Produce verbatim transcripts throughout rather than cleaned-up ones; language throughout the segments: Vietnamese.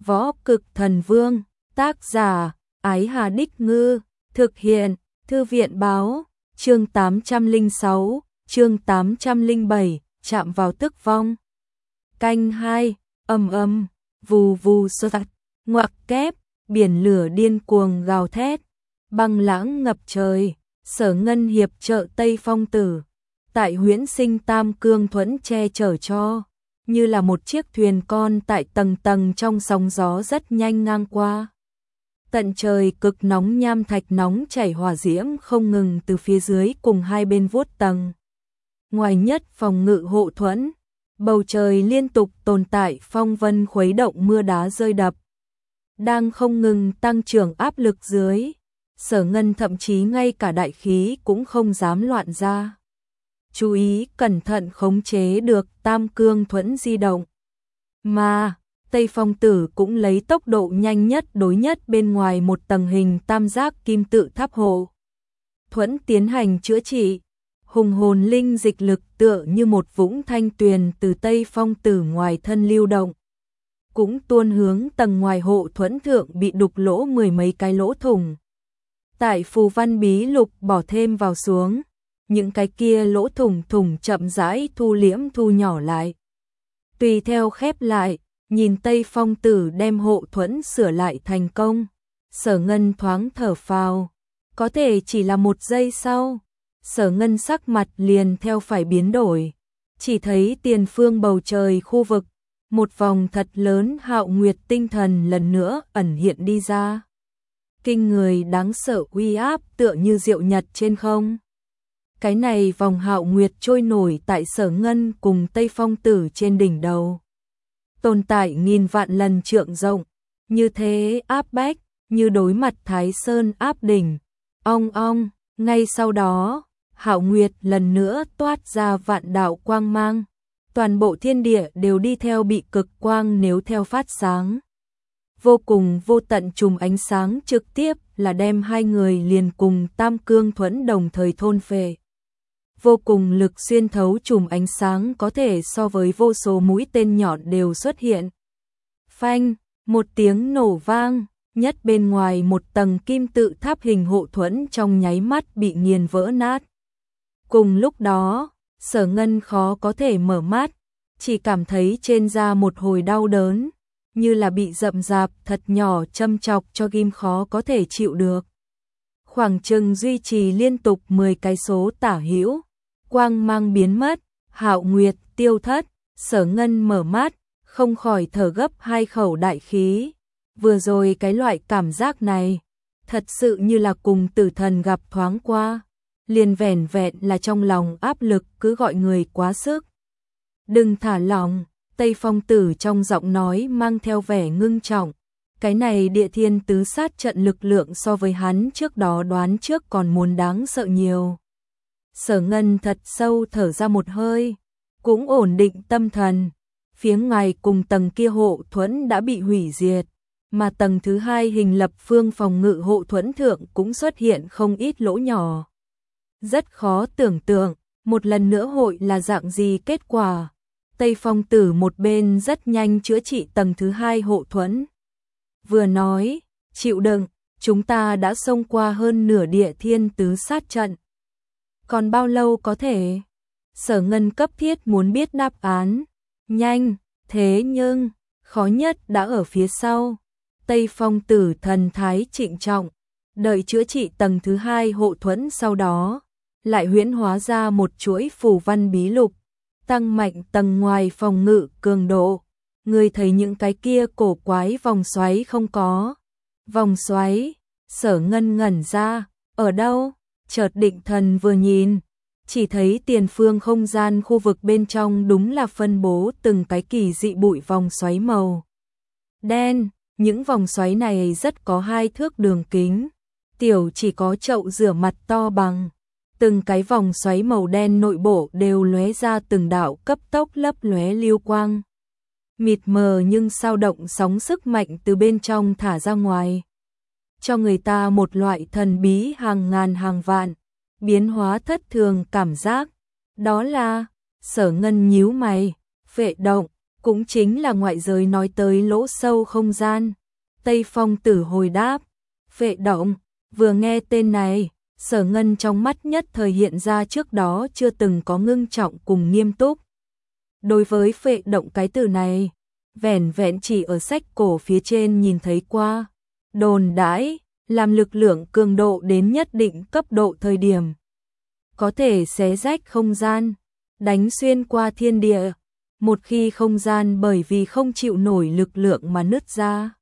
Võ Cực Thần Vương, tác giả, Ái Hà Đích Ngư, thực hiện, Thư viện Báo, chương tám trăm lẻ sáu, chương tám trăm lẻ bảy, chạm vào tức vong. Canh hai, ầm ầm, vù vù sơ tạt, ngoặc kép, biển lửa điên cuồng gào thét, băng lãng ngập trời, Sở Ngân hiệp trợ Tây Phong Tử, tại Huyễn Sinh Tam Cương Thuẫn che chở cho, như là một chiếc thuyền con tại tầng tầng trong sóng gió rất nhanh ngang qua. Tận trời cực nóng nham thạch nóng chảy hỏa diễm không ngừng từ phía dưới cùng hai bên vuốt tầng. Ngoài nhất phòng ngự hộ thuẫn, bầu trời liên tục tồn tại phong vân khuấy động mưa đá rơi đập. Đang không ngừng tăng trưởng áp lực dưới, Sở Ngân thậm chí ngay cả đại khí cũng không dám loạn ra. Chú ý cẩn thận khống chế được Tam Cương Thuẫn di động. Mà, Tây Phong Tử cũng lấy tốc độ nhanh nhất đối nhất bên ngoài một tầng hình tam giác kim tự tháp hộ thuẫn tiến hành chữa trị. Hùng hồn linh dịch lực tựa như một vũng thanh tuyền từ Tây Phong Tử ngoài thân lưu động, cũng tuôn hướng tầng ngoài hộ thuẫn thượng bị đục lỗ mười mấy cái lỗ thủng. Tại phù văn bí lục bỏ thêm vào xuống, những cái kia lỗ thủng thủng chậm rãi thu liễm thu nhỏ lại. Tùy theo khép lại, nhìn Tây Phong Tử đem hộ thuẫn sửa lại thành công, Sở Ngân thoáng thở phào. Có thể chỉ là một giây sau, Sở Ngân sắc mặt liền theo phải biến đổi. Chỉ thấy tiền phương bầu trời khu vực, một vòng thật lớn hạo nguyệt tinh thần lần nữa ẩn hiện đi ra. Kinh người đáng sợ uy áp tựa như diệu nhật trên không. Cái này vòng hạo nguyệt trôi nổi tại Sở Ngân cùng Tây Phong Tử trên đỉnh đầu. Tồn tại nghìn vạn lần trượng rộng, như thế áp bách, như đối mặt Thái Sơn áp đỉnh. Ong ong, ngay sau đó, hạo nguyệt lần nữa toát ra vạn đạo quang mang. Toàn bộ thiên địa đều đi theo bị cực quang nếu theo phát sáng. Vô cùng vô tận chùm ánh sáng trực tiếp là đem hai người liền cùng Tam Cương Thuẫn đồng thời thôn phệ. Vô cùng lực xuyên thấu chùm ánh sáng có thể so với vô số mũi tên nhọn đều xuất hiện. Phanh, một tiếng nổ vang, nhất bên ngoài một tầng kim tự tháp hình hộ thuẫn trong nháy mắt bị nghiền vỡ nát. Cùng lúc đó, Sở Ngân khó có thể mở mắt, chỉ cảm thấy trên da một hồi đau đớn, như là bị rậm rạp thật nhỏ châm chọc cho ghim khó có thể chịu được. Khoảng chừng duy trì liên tục mười cái số tả hữu, quang mang biến mất, hạo nguyệt tiêu thất, Sở Ngân mở mắt, không khỏi thở gấp hai khẩu đại khí. Vừa rồi cái loại cảm giác này, thật sự như là cùng tử thần gặp thoáng qua, liền vẻn vẹn là trong lòng áp lực cứ gọi người quá sức. Đừng thả lỏng, Tây Phong Tử trong giọng nói mang theo vẻ ngưng trọng. Cái này địa thiên tứ sát trận lực lượng so với hắn trước đó đoán trước còn muốn đáng sợ nhiều. Sở Ngân thật sâu thở ra một hơi, cũng ổn định tâm thần. Phía ngoài cùng tầng kia hộ thuẫn đã bị hủy diệt, mà tầng thứ hai hình lập phương phòng ngự hộ thuẫn thượng cũng xuất hiện không ít lỗ nhỏ. Rất khó tưởng tượng, một lần nữa hội là dạng gì kết quả. Tây Phong Tử một bên rất nhanh chữa trị tầng thứ hai hộ thuẫn. Vừa nói, chịu đựng, chúng ta đã xông qua hơn nửa địa thiên tứ sát trận. Còn bao lâu có thể? Sở Ngân cấp thiết muốn biết đáp án. Nhanh, thế nhưng, khó nhất đã ở phía sau. Tây Phong Tử thần thái trịnh trọng, đợi chữa trị tầng thứ hai hộ thuẫn sau đó, lại huyễn hóa ra một chuỗi phù văn bí lục, tăng mạnh tầng ngoài phòng ngự cường độ. Người thấy những cái kia cổ quái vòng xoáy không có? Vòng xoáy, Sở Ngân ngẩn ra, ở đâu? Chợt định thần vừa nhìn, chỉ thấy tiền phương không gian khu vực bên trong đúng là phân bố từng cái kỳ dị bụi vòng xoáy màu đen. Những vòng xoáy này rất có hai thước đường kính, tiểu chỉ có chậu rửa mặt to bằng. Từng cái vòng xoáy màu đen nội bộ đều lóe ra từng đạo cấp tốc lấp lóe lưu quang. Mịt mờ nhưng sao động sóng sức mạnh từ bên trong thả ra ngoài, cho người ta một loại thần bí hàng ngàn hàng vạn, biến hóa thất thường cảm giác. Đó là, Sở Ngân nhíu mày, phệ động, cũng chính là ngoại giới nói tới lỗ sâu không gian. Tây Phong Tử hồi đáp, phệ động, vừa nghe tên này, Sở Ngân trong mắt nhất thời hiện ra trước đó chưa từng có ngưng trọng cùng nghiêm túc. Đối với phệ động cái từ này, vẻn vẹn chỉ ở sách cổ phía trên nhìn thấy qua, đồn đãi, làm lực lượng cường độ đến nhất định cấp độ thời điểm. Có thể xé rách không gian, đánh xuyên qua thiên địa, một khi không gian bởi vì không chịu nổi lực lượng mà nứt ra,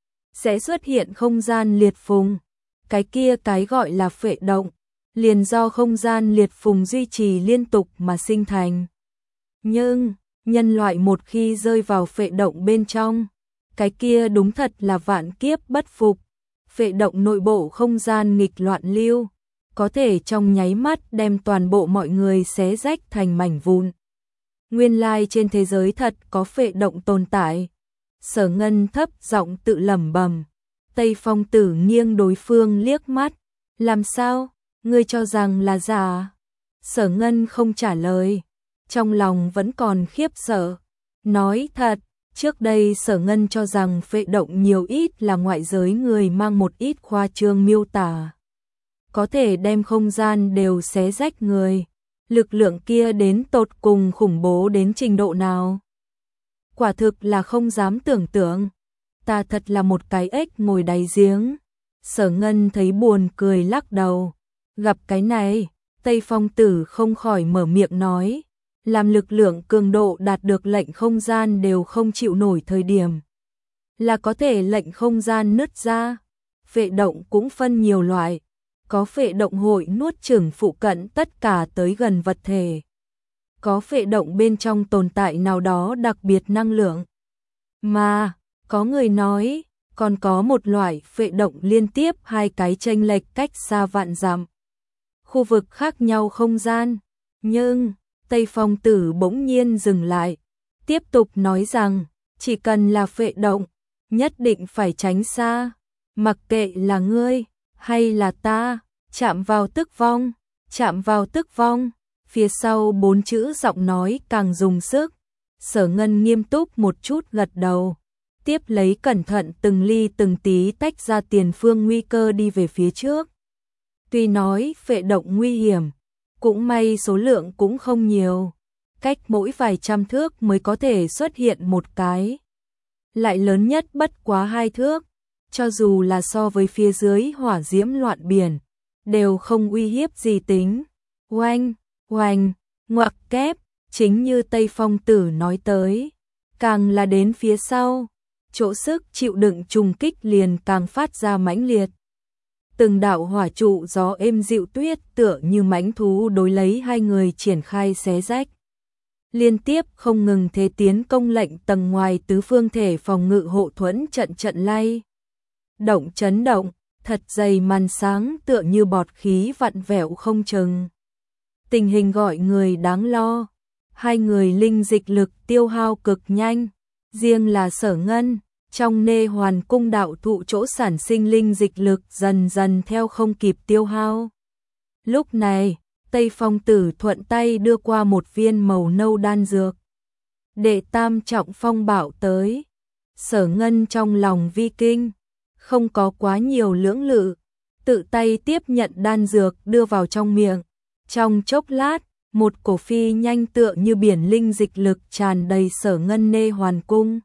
sẽ xuất hiện không gian liệt phùng. Cái kia cái gọi là phệ động, liền do không gian liệt phùng duy trì liên tục mà sinh thành. Nhưng, nhân loại một khi rơi vào phệ động bên trong, cái kia đúng thật là vạn kiếp bất phục. Phệ động nội bộ không gian nghịch loạn lưu, có thể trong nháy mắt đem toàn bộ mọi người xé rách thành mảnh vụn. Nguyên lai trên thế giới thật có phệ động tồn tại. Sở Ngân thấp giọng tự lẩm bẩm. Tây Phong Tử nghiêng đối phương liếc mắt. Làm sao? Ngươi cho rằng là giả? Sở Ngân không trả lời. Trong lòng vẫn còn khiếp sợ. Nói thật, trước đây Sở Ngân cho rằng phệ động nhiều ít là ngoại giới người mang một ít khoa trương miêu tả. Có thể đem không gian đều xé rách người. Lực lượng kia đến tột cùng khủng bố đến trình độ nào? Quả thực là không dám tưởng tượng. Ta thật là một cái ếch ngồi đáy giếng. Sở Ngân thấy buồn cười lắc đầu. Gặp cái này, Tây Phong Tử không khỏi mở miệng nói. Làm lực lượng cường độ đạt được lệnh không gian đều không chịu nổi thời điểm. Là có thể lệnh không gian nứt ra. Phệ động cũng phân nhiều loại. Có phệ động hội nuốt chửng phụ cận tất cả tới gần vật thể. Có phệ động bên trong tồn tại nào đó đặc biệt năng lượng. Mà, có người nói, còn có một loại phệ động liên tiếp hai cái chênh lệch cách xa vạn dặm. Khu vực khác nhau không gian. Nhưng, Tây Phong Tử bỗng nhiên dừng lại. Tiếp tục nói rằng, chỉ cần là phệ động, nhất định phải tránh xa. Mặc kệ là ngươi, hay là ta, chạm vào tức vong, chạm vào tức vong. Phía sau bốn chữ giọng nói càng dùng sức. Sở Ngân nghiêm túc một chút gật đầu. Tiếp lấy cẩn thận từng ly từng tí tách ra tiền phương nguy cơ đi về phía trước. Tuy nói phệ động nguy hiểm, cũng may số lượng cũng không nhiều. Cách mỗi vài trăm thước mới có thể xuất hiện một cái. Lại lớn nhất bất quá hai thước. Cho dù là so với phía dưới hỏa diễm loạn biển, đều không uy hiếp gì tính. Oanh, oanh, ngoặc kép, chính như Tây Phong Tử nói tới. Càng là đến phía sau, chỗ sức chịu đựng trùng kích liền càng phát ra mãnh liệt. Từng đạo hỏa trụ gió êm dịu tuyết tựa như mãnh thú đối lấy hai người triển khai xé rách. Liên tiếp không ngừng thế tiến công lệnh tầng ngoài tứ phương thể phòng ngự hộ thuẫn trận trận lay. Động chấn động, thật dày màn sáng tựa như bọt khí vặn vẹo không chừng. Tình hình gọi người đáng lo. Hai người linh dịch lực tiêu hao cực nhanh. Riêng là Sở Ngân, trong nê hoàn cung đạo thụ chỗ sản sinh linh dịch lực dần dần theo không kịp tiêu hao. Lúc này, Tây Phong Tử thuận tay đưa qua một viên màu nâu đan dược. Đệ tam trọng phong bảo tới. Sở Ngân trong lòng vi kinh, không có quá nhiều lưỡng lự, tự tay tiếp nhận đan dược đưa vào trong miệng. Trong chốc lát, một cổ phi nhanh tựa như biển linh dịch lực tràn đầy Sở Ngân nê hoàn cung.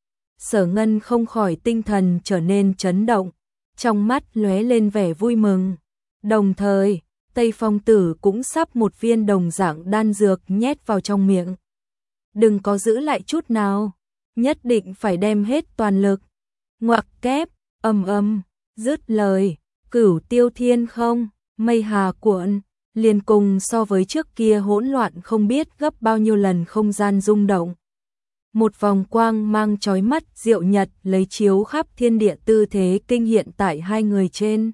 Sở Ngân không khỏi tinh thần trở nên chấn động, trong mắt lóe lên vẻ vui mừng. Đồng thời, Tây Phong Tử cũng sắp một viên đồng dạng đan dược nhét vào trong miệng. Đừng có giữ lại chút nào, nhất định phải đem hết toàn lực. Ngoặc kép, ầm ầm, dứt lời, cửu tiêu thiên không, mây hà cuộn, liền cùng so với trước kia hỗn loạn không biết gấp bao nhiêu lần không gian rung động. Một vòng quang mang chói mắt diệu nhật lấy chiếu khắp thiên địa tư thế kinh hiện tại hai người trên.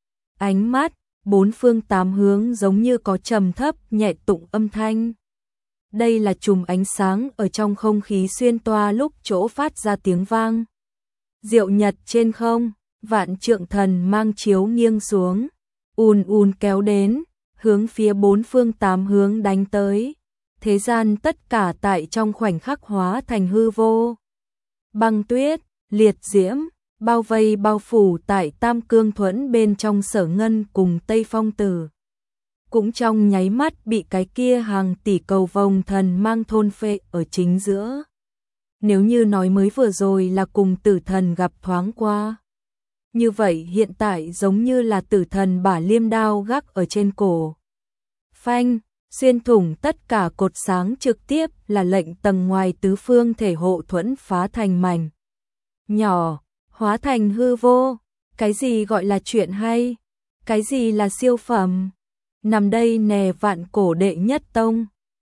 Ánh mắt, bốn phương tám hướng giống như có trầm thấp nhẹ tụng âm thanh. Đây là chùm ánh sáng ở trong không khí xuyên toa lúc chỗ phát ra tiếng vang. Diệu nhật trên không, vạn trượng thần mang chiếu nghiêng xuống, ùn ùn kéo đến, hướng phía bốn phương tám hướng đánh tới. thế gian tất cả tại trong khoảnh khắc hóa thành hư vô. Băng tuyết, liệt diễm, bao vây bao phủ tại Tam Cương Thuẫn bên trong Sở Ngân cùng Tây Phong Tử. Cũng trong nháy mắt bị cái kia hàng tỷ cầu vồng thần mang thôn phệ ở chính giữa. Nếu như nói mới vừa rồi là cùng tử thần gặp thoáng qua, như vậy hiện tại giống như là tử thần bả liêm đao gác ở trên cổ. Phanh, xuyên thủng tất cả cột sáng, trực tiếp là lệnh tầng ngoài tứ phương thể hộ thuẫn phá thành mảnh nhỏ, hóa thành hư vô. Cái gì gọi là chuyện hay? Cái gì là siêu phẩm? Nằm đây nè vạn cổ đệ nhất tông,